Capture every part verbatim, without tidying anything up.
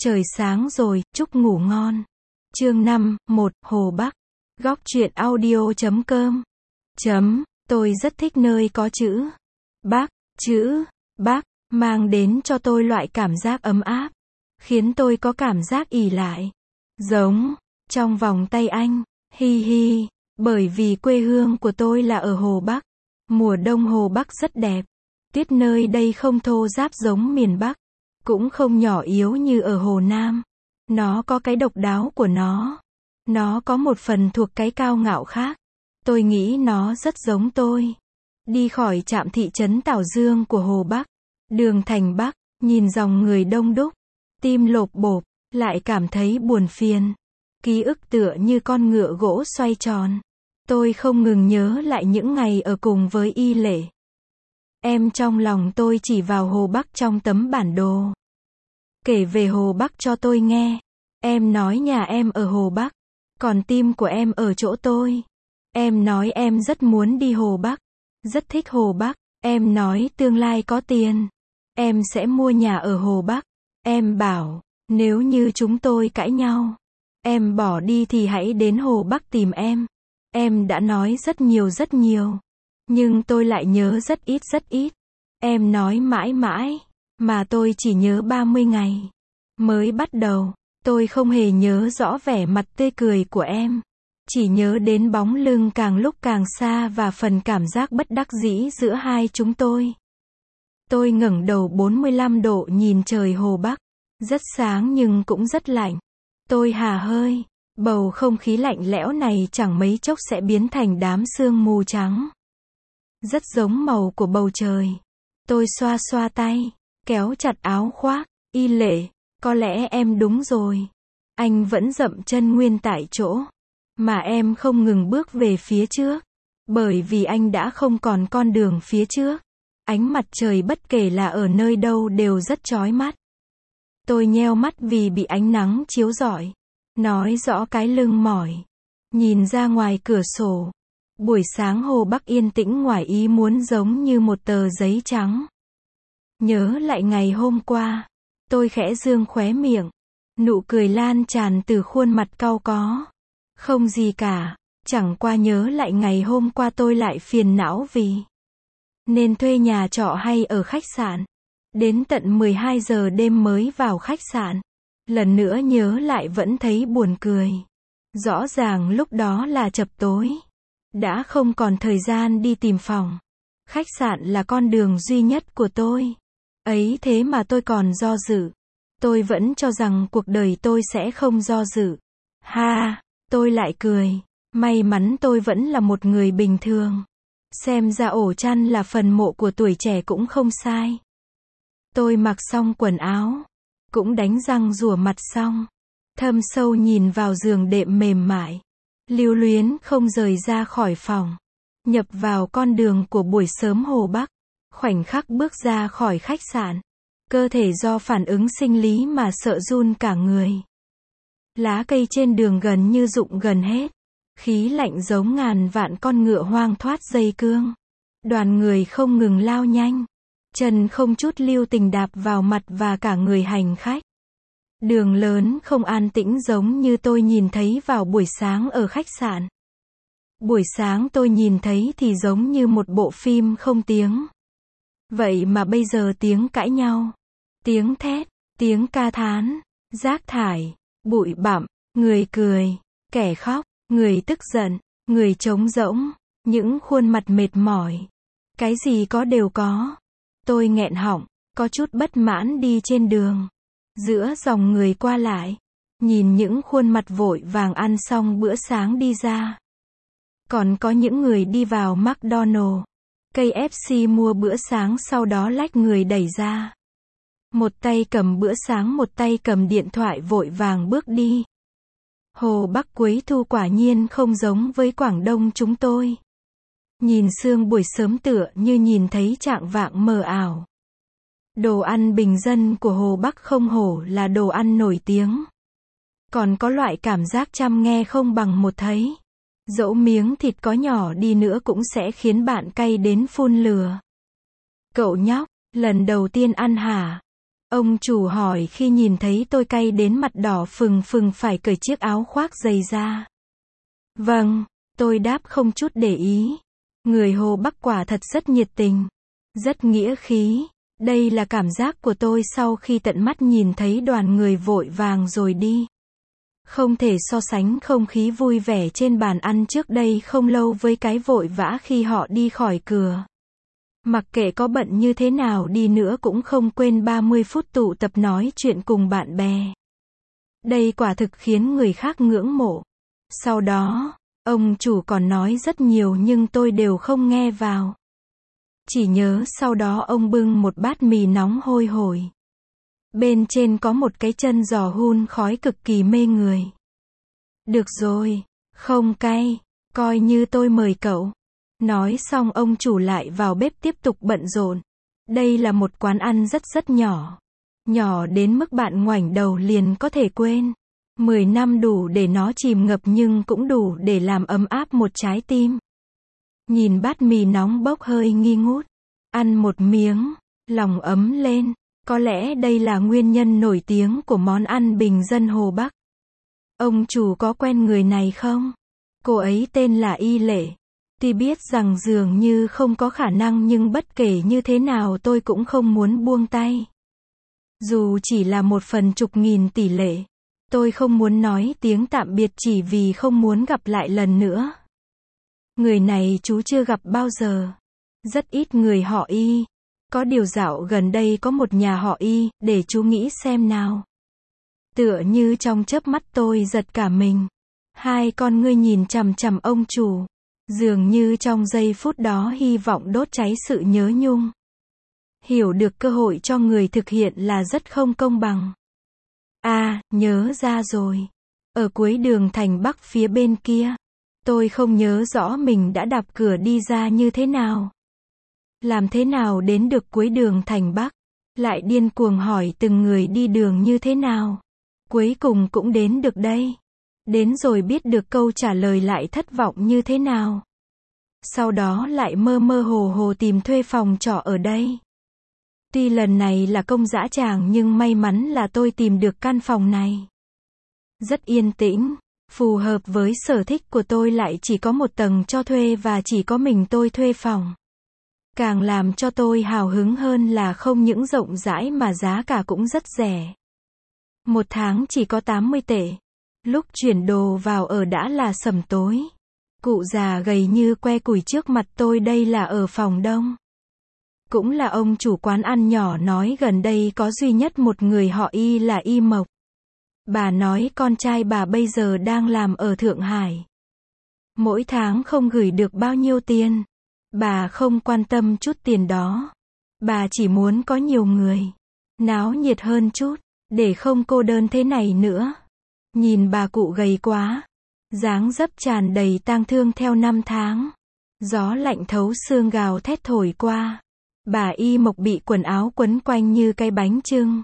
Trời sáng rồi, chúc ngủ ngon. Chương năm, một, Hồ Bắc. Góc truyện audio chấm com. Chấm, tôi rất thích nơi có chữ Bắc, chữ Bắc, mang đến cho tôi loại cảm giác ấm áp, khiến tôi có cảm giác ỷ lại, giống, trong vòng tay anh, hi hi, bởi vì quê hương của tôi là ở Hồ Bắc. Mùa đông Hồ Bắc rất đẹp, tuyết nơi đây không thô ráp giống miền Bắc, cũng không nhỏ yếu như ở Hồ Nam. Nó có cái độc đáo của nó. Nó có một phần thuộc cái cao ngạo khác. Tôi nghĩ nó rất giống tôi. Đi khỏi trạm thị trấn Tảo Dương của Hồ Bắc, đường thành Bắc, nhìn dòng người đông đúc, tim lộp bộp, lại cảm thấy buồn phiền. Ký ức tựa như con ngựa gỗ xoay tròn. Tôi không ngừng nhớ lại những ngày ở cùng với Y Lệ. Em trong lòng tôi chỉ vào Hồ Bắc trong tấm bản đồ. Kể về Hồ Bắc cho tôi nghe. Em nói nhà em ở Hồ Bắc, còn tim của em ở chỗ tôi. Em nói em rất muốn đi Hồ Bắc, rất thích Hồ Bắc. Em nói tương lai có tiền, em sẽ mua nhà ở Hồ Bắc. Em bảo, nếu như chúng tôi cãi nhau, em bỏ đi thì hãy đến Hồ Bắc tìm em. Em đã nói rất nhiều rất nhiều, nhưng tôi lại nhớ rất ít rất ít. Em nói mãi mãi, mà tôi chỉ nhớ ba mươi ngày. Mới bắt đầu, tôi không hề nhớ rõ vẻ mặt tươi cười của em. Chỉ nhớ đến bóng lưng càng lúc càng xa và phần cảm giác bất đắc dĩ giữa hai chúng tôi. Tôi ngẩng đầu bốn mươi lăm độ nhìn trời Hồ Bắc. Rất sáng nhưng cũng rất lạnh. Tôi hà hơi. Bầu không khí lạnh lẽo này chẳng mấy chốc sẽ biến thành đám sương mù trắng. Rất giống màu của bầu trời. Tôi xoa xoa tay, kéo chặt áo khoác. Y Lệ, có lẽ em đúng rồi. Anh vẫn dậm chân nguyên tại chỗ, mà em không ngừng bước về phía trước, bởi vì anh đã không còn con đường phía trước. Ánh mặt trời bất kể là ở nơi đâu đều rất chói mắt. Tôi nheo mắt vì bị ánh nắng chiếu rọi, nói rõ cái lưng mỏi. Nhìn ra ngoài cửa sổ, buổi sáng Hồ Bắc yên tĩnh ngoài ý muốn giống như một tờ giấy trắng. Nhớ lại ngày hôm qua, tôi khẽ dương khóe miệng, nụ cười lan tràn từ khuôn mặt cau có. Không gì cả, chẳng qua nhớ lại ngày hôm qua tôi lại phiền não vì nên thuê nhà trọ hay ở khách sạn. Đến tận mười hai giờ đêm mới vào khách sạn. Lần nữa nhớ lại vẫn thấy buồn cười. Rõ ràng lúc đó là chập tối. Đã không còn thời gian đi tìm phòng. Khách sạn là con đường duy nhất của tôi. Ấy thế mà tôi còn do dự. Tôi vẫn cho rằng cuộc đời tôi sẽ không do dự. Ha, tôi lại cười. May mắn tôi vẫn là một người bình thường. Xem ra ổ chăn là phần mộ của tuổi trẻ cũng không sai. Tôi mặc xong quần áo, cũng đánh răng rửa mặt xong, thâm sâu nhìn vào giường đệm mềm mại, lưu luyến không rời ra khỏi phòng, nhập vào con đường của buổi sớm Hồ Bắc. Khoảnh khắc bước ra khỏi khách sạn, cơ thể do phản ứng sinh lý mà sợ run cả người. Lá cây trên đường gần như rụng gần hết, khí lạnh giống ngàn vạn con ngựa hoang thoát dây cương. Đoàn người không ngừng lao nhanh, chân không chút lưu tình đạp vào mặt và cả người hành khách. Đường lớn không an tĩnh giống như tôi nhìn thấy vào buổi sáng ở khách sạn. Buổi sáng tôi nhìn thấy thì giống như một bộ phim không tiếng. Vậy mà bây giờ tiếng cãi nhau, tiếng thét, tiếng ca thán, rác thải, bụi bặm, người cười, kẻ khóc, người tức giận, người trống rỗng, những khuôn mặt mệt mỏi. Cái gì có đều có. Tôi nghẹn họng, có chút bất mãn đi trên đường. Giữa dòng người qua lại, nhìn những khuôn mặt vội vàng ăn xong bữa sáng đi ra. Còn có những người đi vào McDonald's, ca ép xê mua bữa sáng sau đó lách người đẩy ra. Một tay cầm bữa sáng một tay cầm điện thoại vội vàng bước đi. Hồ Bắc cuối thu quả nhiên không giống với Quảng Đông chúng tôi. Nhìn sương buổi sớm tựa như nhìn thấy trạng vạng mờ ảo. Đồ ăn bình dân của Hồ Bắc không hổ là đồ ăn nổi tiếng. Còn có loại cảm giác chăm nghe không bằng một thấy. Dẫu miếng thịt có nhỏ đi nữa cũng sẽ khiến bạn cay đến phun lửa. Cậu nhóc, lần đầu tiên ăn hả? Ông chủ hỏi khi nhìn thấy tôi cay đến mặt đỏ phừng phừng phải cởi chiếc áo khoác dày ra. Vâng, tôi đáp không chút để ý. Người Hồ Bắc quả thật rất nhiệt tình, rất nghĩa khí. Đây là cảm giác của tôi sau khi tận mắt nhìn thấy đoàn người vội vàng rồi đi. Không thể so sánh không khí vui vẻ trên bàn ăn trước đây không lâu với cái vội vã khi họ đi khỏi cửa. Mặc kệ có bận như thế nào đi nữa cũng không quên ba mươi phút tụ tập nói chuyện cùng bạn bè. Đây quả thực khiến người khác ngưỡng mộ. Sau đó, ông chủ còn nói rất nhiều nhưng tôi đều không nghe vào. Chỉ nhớ sau đó ông bưng một bát mì nóng hôi hổi. Bên trên có một cái chân giò hun khói cực kỳ mê người. Được rồi, không cay, coi như tôi mời cậu. Nói xong ông chủ lại vào bếp tiếp tục bận rộn. Đây là một quán ăn rất rất nhỏ. Nhỏ đến mức bạn ngoảnh đầu liền có thể quên. Mười năm đủ để nó chìm ngập nhưng cũng đủ để làm ấm áp một trái tim. Nhìn bát mì nóng bốc hơi nghi ngút. Ăn một miếng, lòng ấm lên. Có lẽ đây là nguyên nhân nổi tiếng của món ăn bình dân Hồ Bắc. Ông chủ có quen người này không? Cô ấy tên là Y Lệ. Tuy biết rằng dường như không có khả năng nhưng bất kể như thế nào tôi cũng không muốn buông tay. Dù chỉ là một phần chục nghìn tỷ lệ. Tôi không muốn nói tiếng tạm biệt chỉ vì không muốn gặp lại lần nữa. Người này chú chưa gặp bao giờ. Rất ít người họ Y. Có điều dạo gần đây có một nhà họ Y, để chú nghĩ xem nào. Tựa như trong chớp mắt tôi giật cả mình. Hai con ngươi nhìn chằm chằm ông chủ. Dường như trong giây phút đó hy vọng đốt cháy sự nhớ nhung. Hiểu được cơ hội cho người thực hiện là rất không công bằng. À, nhớ ra rồi. Ở cuối đường thành Bắc phía bên kia. Tôi không nhớ rõ mình đã đạp cửa đi ra như thế nào. Làm thế nào đến được cuối đường thành Bắc? Lại điên cuồng hỏi từng người đi đường như thế nào? Cuối cùng cũng đến được đây. Đến rồi biết được câu trả lời lại thất vọng như thế nào? Sau đó lại mơ mơ hồ hồ tìm thuê phòng trọ ở đây. Tuy lần này là công dã tràng nhưng may mắn là tôi tìm được căn phòng này. Rất yên tĩnh, phù hợp với sở thích của tôi lại chỉ có một tầng cho thuê và chỉ có mình tôi thuê phòng. Càng làm cho tôi hào hứng hơn là không những rộng rãi mà giá cả cũng rất rẻ. Một tháng chỉ có tám mươi tệ. Lúc chuyển đồ vào ở đã là sẩm tối. Cụ già gầy như que củi trước mặt tôi đây là ở phòng đông. Cũng là ông chủ quán ăn nhỏ nói gần đây có duy nhất một người họ Y là Y Mộc. Bà nói con trai bà bây giờ đang làm ở Thượng Hải. Mỗi tháng không gửi được bao nhiêu tiền. Bà không quan tâm chút tiền đó. Bà chỉ muốn có nhiều người. Náo nhiệt hơn chút. Để không cô đơn thế này nữa. Nhìn bà cụ gầy quá. Dáng dấp tràn đầy tang thương theo năm tháng. Gió lạnh thấu xương gào thét thổi qua. Bà Y Mộc bị quần áo quấn quanh như cái bánh chưng.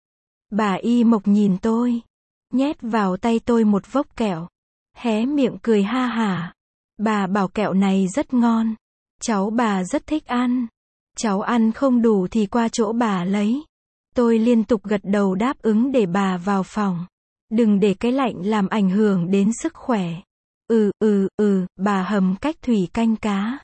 Bà Y Mộc nhìn tôi. Nhét vào tay tôi một vốc kẹo. Hé miệng cười ha hả. Bà bảo kẹo này rất ngon. Cháu bà rất thích ăn. Cháu ăn không đủ thì qua chỗ bà lấy. Tôi liên tục gật đầu đáp ứng để bà vào phòng. Đừng để cái lạnh làm ảnh hưởng đến sức khỏe. Ừ, ừ, ừ, bà hầm cách thủy canh cá.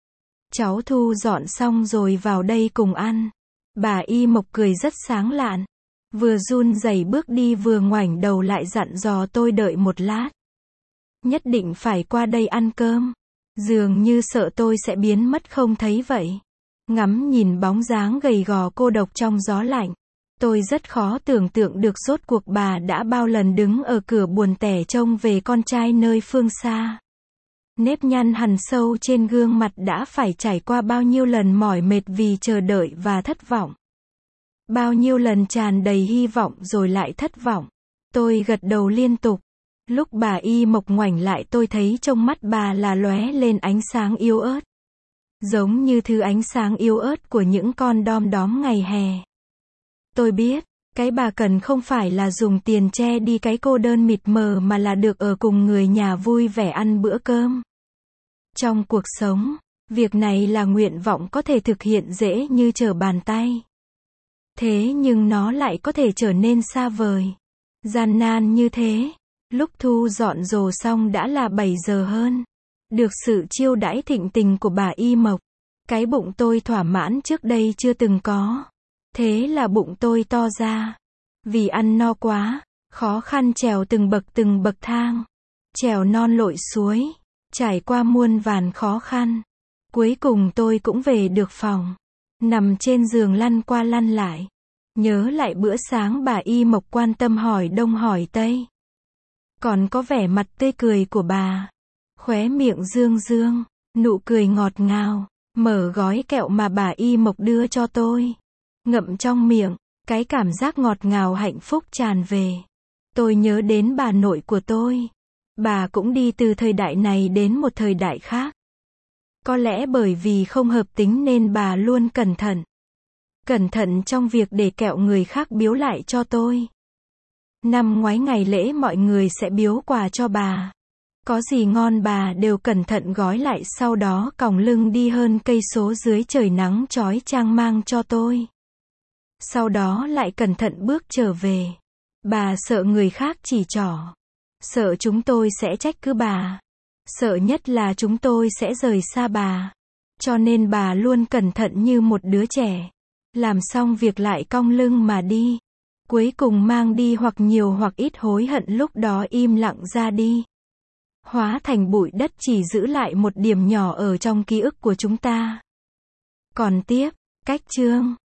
Cháu thu dọn xong rồi vào đây cùng ăn. Bà Y Mộc cười rất sáng lạn. Vừa run rẩy bước đi vừa ngoảnh đầu lại dặn dò tôi đợi một lát. Nhất định phải qua đây ăn cơm. Dường như sợ tôi sẽ biến mất không thấy vậy. Ngắm nhìn bóng dáng gầy gò cô độc trong gió lạnh. Tôi rất khó tưởng tượng được rốt cuộc bà đã bao lần đứng ở cửa buồn tẻ trông về con trai nơi phương xa. Nếp nhăn hằn sâu trên gương mặt đã phải trải qua bao nhiêu lần mỏi mệt vì chờ đợi và thất vọng. Bao nhiêu lần tràn đầy hy vọng rồi lại thất vọng. Tôi gật đầu liên tục. Lúc bà Y Mộc ngoảnh lại tôi thấy trong mắt bà là lóe lên ánh sáng yếu ớt. Giống như thứ ánh sáng yếu ớt của những con đom đóm ngày hè. Tôi biết, cái bà cần không phải là dùng tiền che đi cái cô đơn mịt mờ mà là được ở cùng người nhà vui vẻ ăn bữa cơm. Trong cuộc sống, việc này là nguyện vọng có thể thực hiện dễ như trở bàn tay. Thế nhưng nó lại có thể trở nên xa vời, gian nan như thế. Lúc thu dọn đồ xong đã là bảy giờ hơn. Được sự chiêu đãi thịnh tình của bà Y Mộc, cái bụng tôi thỏa mãn trước đây chưa từng có. Thế là bụng tôi to ra. Vì ăn no quá, khó khăn trèo từng bậc từng bậc thang. Trèo non lội suối, trải qua muôn vàn khó khăn. Cuối cùng tôi cũng về được phòng. Nằm trên giường lăn qua lăn lại. Nhớ lại bữa sáng bà Y Mộc quan tâm hỏi đông hỏi tây. Còn có vẻ mặt tươi cười của bà. Khóe miệng dương dương, nụ cười ngọt ngào. Mở gói kẹo mà bà Y Mộc đưa cho tôi. Ngậm trong miệng, cái cảm giác ngọt ngào hạnh phúc tràn về. Tôi nhớ đến bà nội của tôi. Bà cũng đi từ thời đại này đến một thời đại khác. Có lẽ bởi vì không hợp tính nên bà luôn cẩn thận. Cẩn thận trong việc để kẹo người khác biếu lại cho tôi. Năm ngoái ngày lễ mọi người sẽ biếu quà cho bà. Có gì ngon bà đều cẩn thận gói lại, sau đó còng lưng đi hơn cây số dưới trời nắng chói chang mang cho tôi. Sau đó lại cẩn thận bước trở về. Bà sợ người khác chỉ trỏ. Sợ chúng tôi sẽ trách cứ bà. Sợ nhất là chúng tôi sẽ rời xa bà. Cho nên bà luôn cẩn thận như một đứa trẻ. Làm xong việc lại cong lưng mà đi. Cuối cùng mang đi hoặc nhiều hoặc ít hối hận, lúc đó im lặng ra đi. Hóa thành bụi đất, chỉ giữ lại một điểm nhỏ ở trong ký ức của chúng ta. Còn tiếp, cách chương